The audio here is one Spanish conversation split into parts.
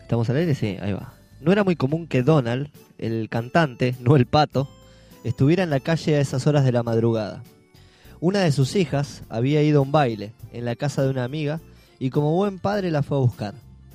¿Estamos al aire? Sí, ahí va. No era muy común que Donald, el cantante, no el pato, estuviera en la calle a esas horas de la madrugada. Una de sus hijas había ido a un baile en la casa de una amiga y como buen padre la fue a buscar.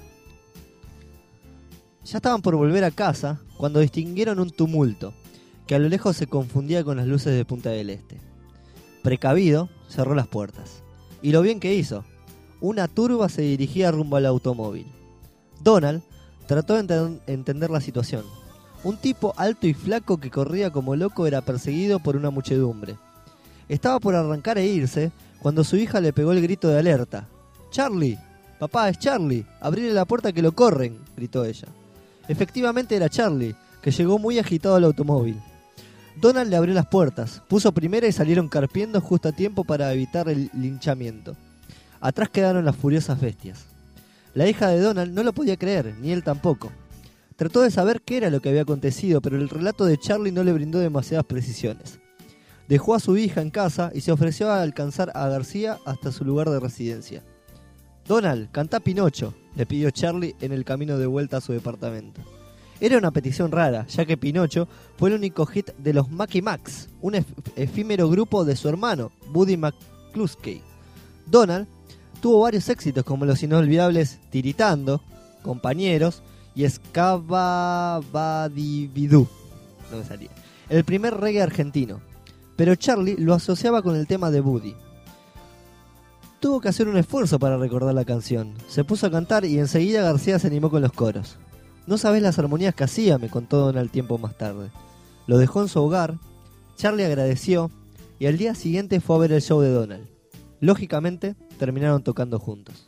Ya estaban por volver a casa cuando distinguieron un tumulto que a lo lejos se confundía con las luces de Punta del Este. Precavido, cerró las puertas. Y lo bien que hizo. Una turba se dirigía rumbo al automóvil. Donald trató de entender la situación. Un tipo alto y flaco que corría como loco era perseguido por una muchedumbre. Estaba por arrancar e irse cuando su hija le pegó el grito de alerta. «¡Charlie! ¡Papá, es Charlie! ¡Abrile la puerta que lo corren!», gritó ella. Efectivamente era Charlie, que llegó muy agitado al automóvil. Donald le abrió las puertas, puso primera y salieron carpiendo justo a tiempo para evitar el linchamiento. Atrás quedaron las furiosas bestias. La hija de Donald no lo podía creer, ni él tampoco. Trató de saber qué era lo que había acontecido, pero el relato de Charlie no le brindó demasiadas precisiones. Dejó a su hija en casa y se ofreció a alcanzar a García hasta su lugar de residencia. «Donald, cantá Pinocho», le pidió Charlie en el camino de vuelta a su departamento. Era una petición rara, ya que Pinocho fue el único hit de los Macky Macs, un efímero grupo de su hermano, Buddy McCluskey. Donald tuvo varios éxitos como los inolvidables Tiritando, Compañeros y Escababadibidú. No me salía. El primer reggae argentino. Pero Charlie lo asociaba con el tema de Buddy. Tuvo que hacer un esfuerzo para recordar la canción. Se puso a cantar y enseguida García se animó con los coros. «No sabés las armonías que hacía», me contó Donald tiempo más tarde. Lo dejó en su hogar, Charlie agradeció y al día siguiente fue a ver el show de Donald. Lógicamente, terminaron tocando juntos.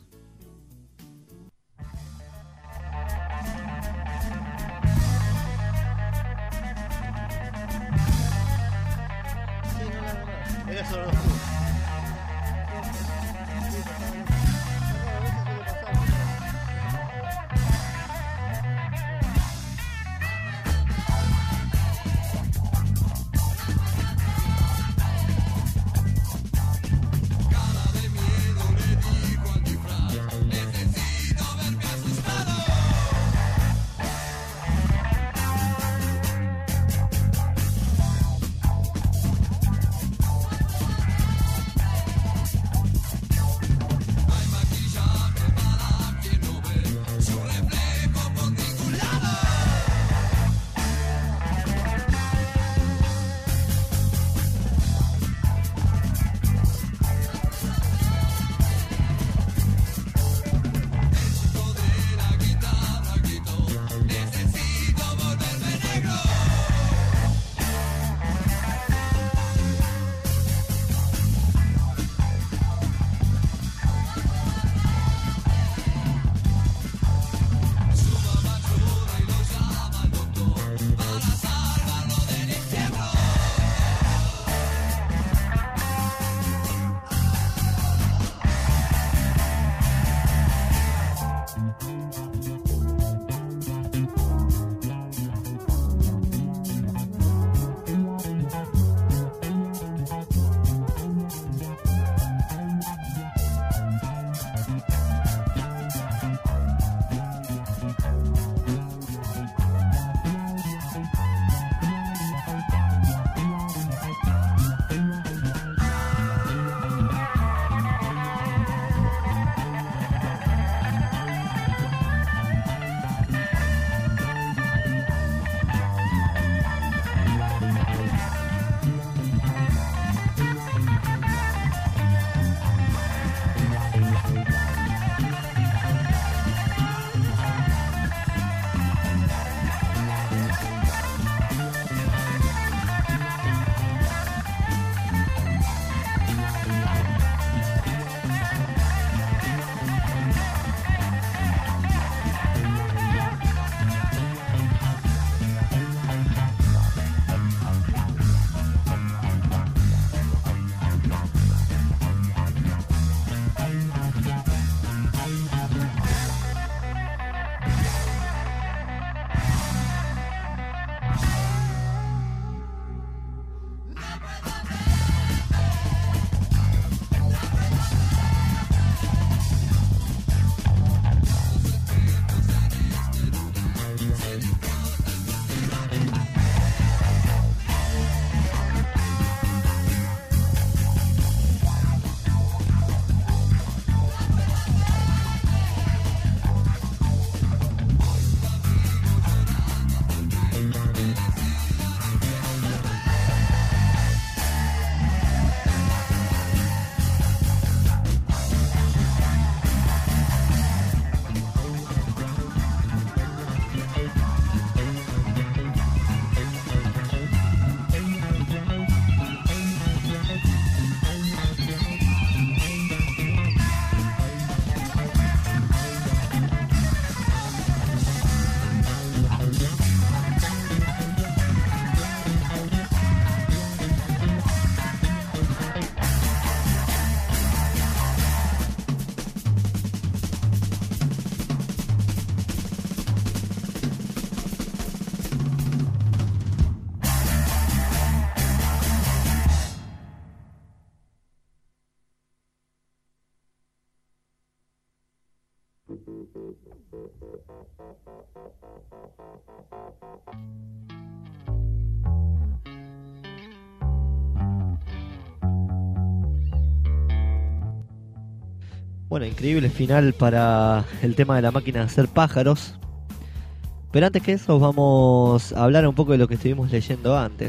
Bueno, increíble final para el tema de la máquina de hacer pájaros. Pero antes que eso vamos a hablar un poco de lo que estuvimos leyendo antes.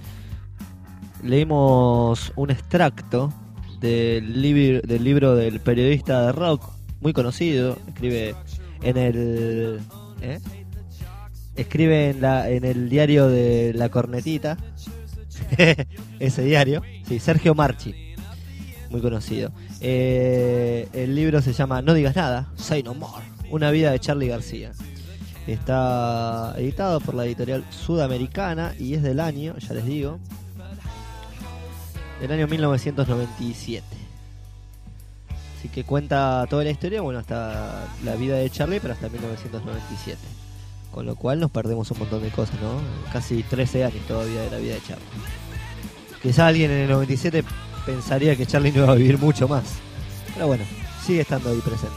Leímos un extracto del libro del periodista de rock muy conocido. Escribe en el en el diario de La Cornetita. Ese diario, sí, Sergio Marchi, muy conocido. El libro se llama No digas nada, Say No More, una vida de Charly García. Está editado por la editorial Sudamericana y es del año, ya les digo, del año 1997. Así que cuenta toda la historia, bueno, hasta la vida de Charly, pero hasta 1997. Con lo cual nos perdemos un montón de cosas, ¿no? Casi 13 años todavía de la vida de Charly. Quizá alguien en el 97 pensaría que Charly no iba a vivir mucho más. Pero bueno, sigue estando ahí presente.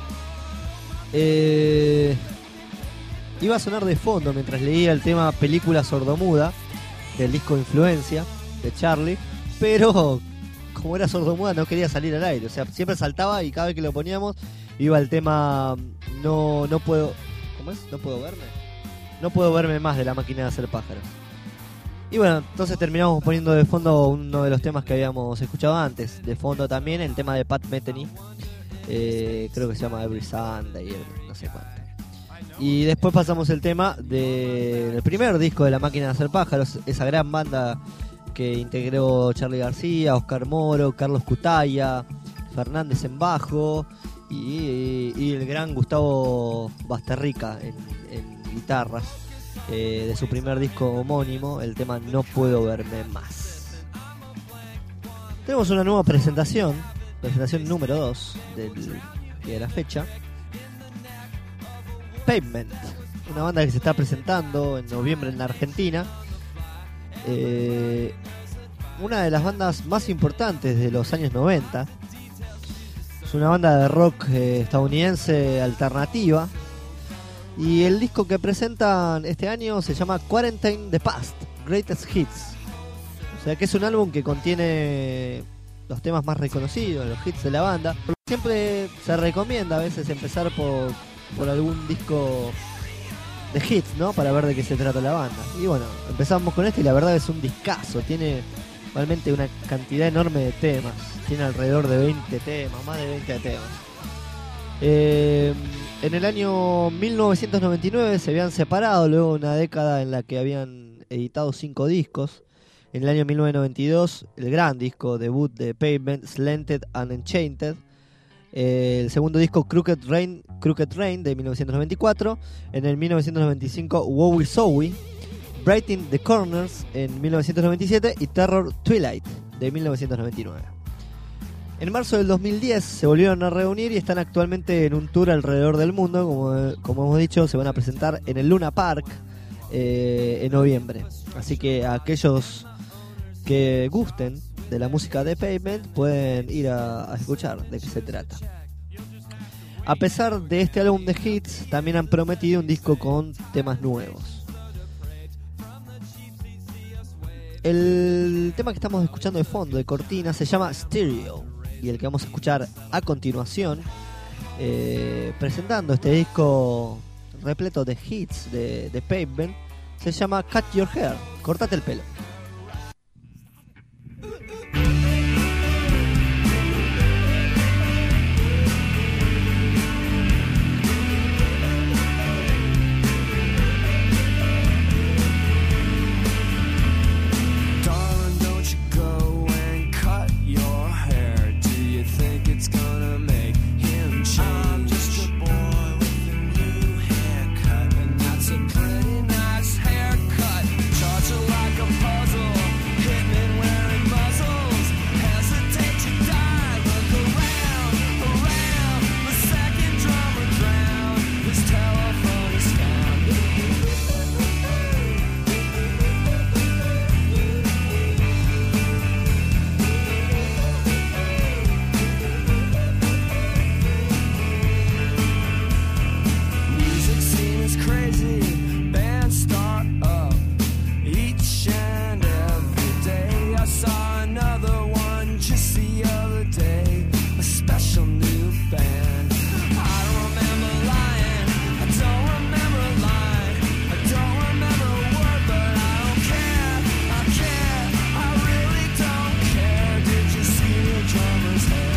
Iba a sonar de fondo mientras leía el tema Película Sordomuda del disco Influencia de Charly, pero como era sordomuda no quería salir al aire. O sea, siempre saltaba y cada vez que lo poníamos iba el tema No puedo... ¿Cómo es? ¿No puedo verme? No puedo verme más de La Máquina de Hacer Pájaros. Y bueno, entonces terminamos poniendo de fondo uno de los temas que habíamos escuchado antes. De fondo también el tema de Pat Metheny. Creo que se llama Every Sunday, no sé cuánto. Y después pasamos el tema del primer disco de La Máquina de Hacer Pájaros. Esa gran banda que integró Charly García, Oscar Moro, Carlos Cutaya, Fernández en bajo y el gran Gustavo Basterrica en guitarras. De su primer disco homónimo, el tema No Puedo Verme Más. Tenemos una nueva presentación número 2 de la fecha. Pavement, una banda que se está presentando en noviembre en la Argentina. Una de las bandas más importantes de los años 90. Es una banda de rock estadounidense alternativa. Y el disco que presentan este año se llama Quarantine the Past, Greatest Hits. O sea que es un álbum que contiene los temas más reconocidos, los hits de la banda. Siempre se recomienda a veces empezar por algún disco de hits, ¿no? Para ver de qué se trata la banda. Y bueno, empezamos con este y la verdad es un discazo. Tiene realmente una cantidad enorme de temas. Tiene alrededor de 20 temas, más de 20 temas. En el año 1999 se habían separado, luego de una década en la que habían editado 5 discos. En el año 1992, el gran disco debut de Pavement, Slanted and Enchanted. El segundo disco, Crooked Rain de 1994. En el 1995, Wowie Zowie, Brighten the Corners en 1997 y Terror Twilight de 1999. En marzo del 2010 se volvieron a reunir y están actualmente en un tour alrededor del mundo. Como hemos dicho, se van a presentar en el Luna Park en noviembre. Así que aquellos que gusten de la música de Pavement pueden ir a escuchar de qué se trata. A pesar de este álbum de hits, también han prometido un disco con temas nuevos. El tema que estamos escuchando de fondo, de cortina, se llama Stereo. Y el que vamos a escuchar a continuación, presentando este disco repleto de hits de Pavement, se llama Cut Your Hair, cortate el pelo. Like a day, a special new band. I don't remember lying, I don't remember lying, I don't remember a word, but I don't care, I really don't care. Did you see the drummer's hair?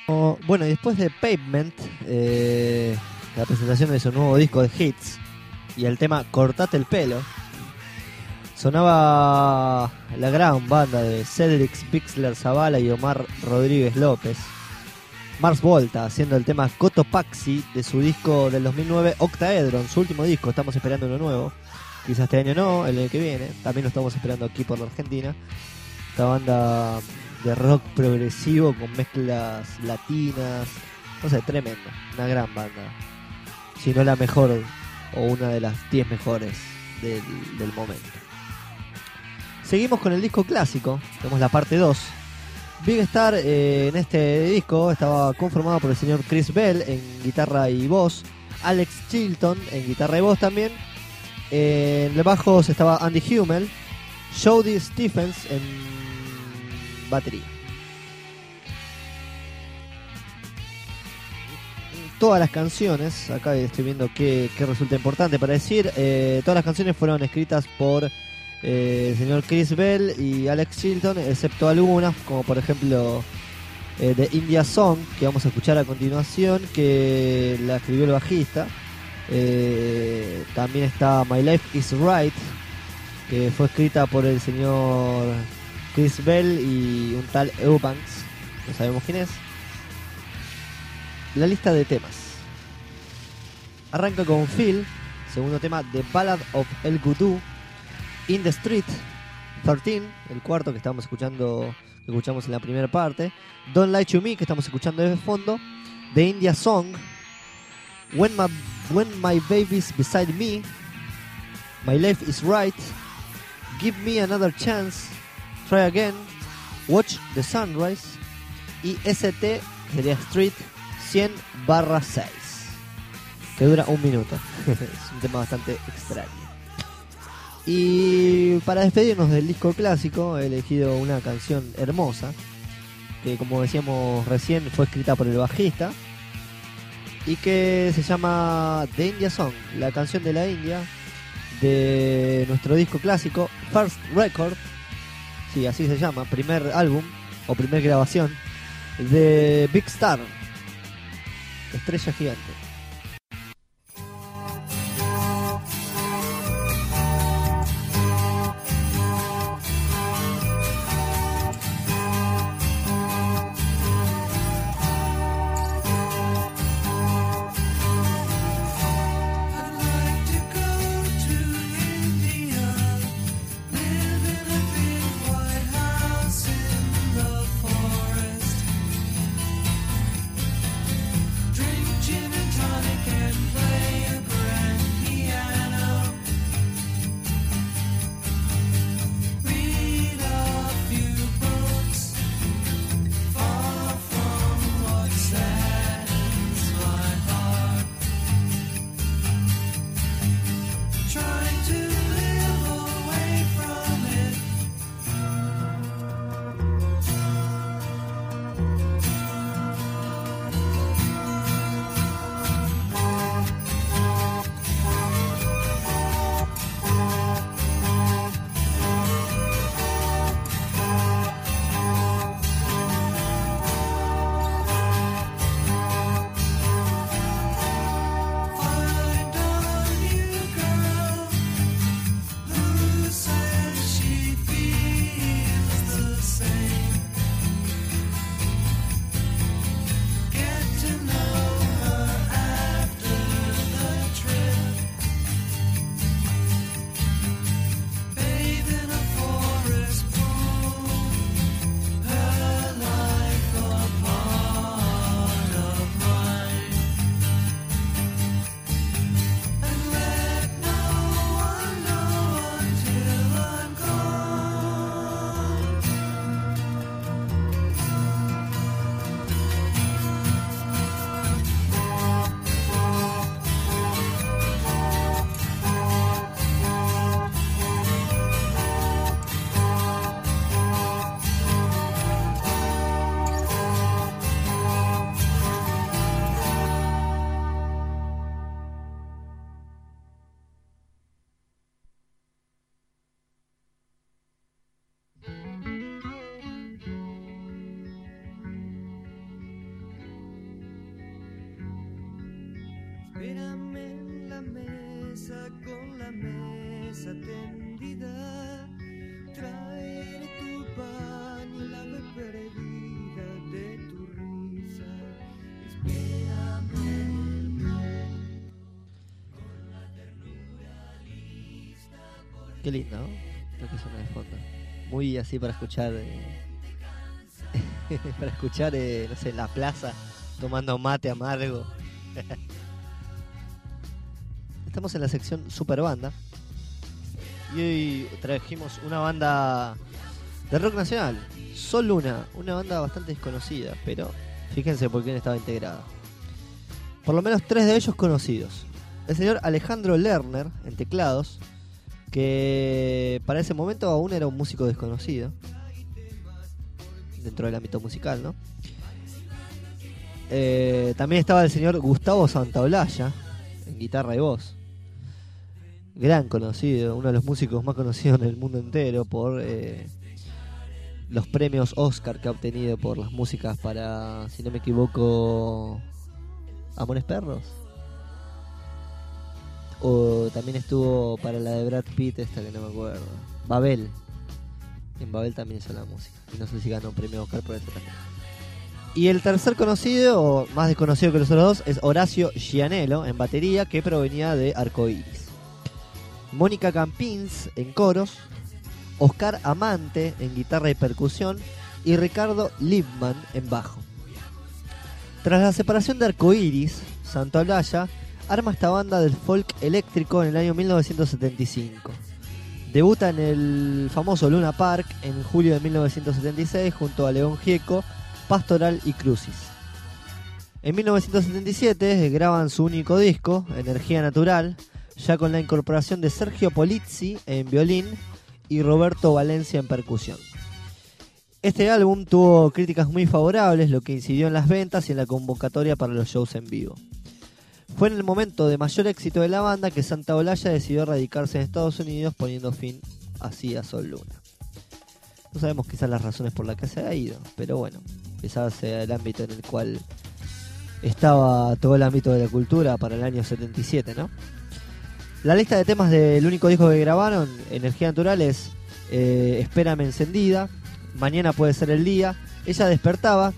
Bueno, y después de Pavement, la presentación de su nuevo disco de hits y el tema Cortate el pelo, sonaba la gran banda de Cedric Pixler Zavala y Omar Rodríguez López, Mars Volta, haciendo el tema Cotopaxi de su disco del 2009 Octaedron, su último disco. Estamos esperando uno nuevo, quizás este año no, el año que viene. También lo estamos esperando aquí por la Argentina. Esta banda de rock progresivo con mezclas latinas, no sé, tremenda, una gran banda, si no la mejor o una de las 10 mejores del momento. Seguimos con el disco clásico, tenemos la parte 2. Big Star en este disco estaba conformado por el señor Chris Bell en guitarra y voz, Alex Chilton en guitarra y voz también, en el bajo estaba Andy Hummel, Jody Stephens en batería. Todas las canciones, acá estoy viendo qué resulta importante para decir, todas las canciones fueron escritas por el señor Chris Bell y Alex Chilton, excepto algunas, como por ejemplo The India Song, que vamos a escuchar a continuación, que la escribió el bajista. También está My Life is Right, que fue escrita por el señor Chris Bell y un tal Eubanks, no sabemos quién es. La lista de temas arranca con Phil, segundo tema, The Ballad of El Goudou, In the Street, 13, el cuarto que estamos escuchando, que escuchamos en la primera parte, Don't Lie to Me, que estamos escuchando de fondo, The India Song, When My Baby's Beside Me, My Life is Right, Give Me Another Chance, Try Again, Watch the Sunrise y ST, sería Street 100/6, que dura 1 minuto. Es un tema bastante extraño. Y para despedirnos del disco clásico he elegido una canción hermosa que, como decíamos recién, fue escrita por el bajista y que se llama The India Song, la canción de la India, de nuestro disco clásico First Record, sí, así se llama, primer álbum o primer grabación de Big Star, Estrella Gigante. Drink gin and tonic. mesa con la mesa tendida, traeré tu pan y la ave perdida de tu risa. Espérame. Qué lindo, ¿no? Lo que suena de fondo. Muy así para escuchar, para escuchar, no sé, en la plaza, tomando mate amargo. Estamos en la sección Super Banda y hoy trajimos una banda de rock nacional, Sol Luna, una banda bastante desconocida, pero fíjense por quién estaba integrada. Por lo menos 3 de ellos conocidos. El señor Alejandro Lerner en teclados, que para ese momento aún era un músico desconocido dentro del ámbito musical, ¿no? También estaba el señor Gustavo Santaolalla en guitarra y voz, gran conocido, uno de los músicos más conocidos en el mundo entero por los premios Oscar que ha obtenido por las músicas para, si no me equivoco, Amores Perros. O también estuvo para la de Brad Pitt, esta que no me acuerdo, Babel. En Babel también hizo la música. Y no sé si ganó un premio Oscar por eso también. Y el tercer conocido, o más desconocido que los otros dos, es Horacio Gianello en batería, que provenía de Arcoiris. Mónica Campins en coros, Oscar Amante en guitarra y percusión y Ricardo Liebman en bajo. Tras la separación de Arcoiris, Santaolalla arma esta banda del folk eléctrico en el año 1975. Debuta en el famoso Luna Park en julio de 1976 junto a León Gieco, Pastoral y Crucis. En 1977 graban su único disco, Energía Natural, ya con la incorporación de Sergio Polizzi en violín y Roberto Valencia en percusión. Este álbum tuvo críticas muy favorables, lo que incidió en las ventas y en la convocatoria para los shows en vivo. Fue en el momento de mayor éxito de la banda que Santaolalla decidió radicarse en Estados Unidos, poniendo fin así a Sol Luna. No sabemos quizás las razones por las que se ha ido, pero bueno, quizás sea el ámbito en el cual estaba todo el ámbito de la cultura para el año 77, ¿no? La lista de temas del único disco que grabaron, Energía Natural, es Espérame Encendida, Mañana Puede Ser el Día, Ella Despertaba,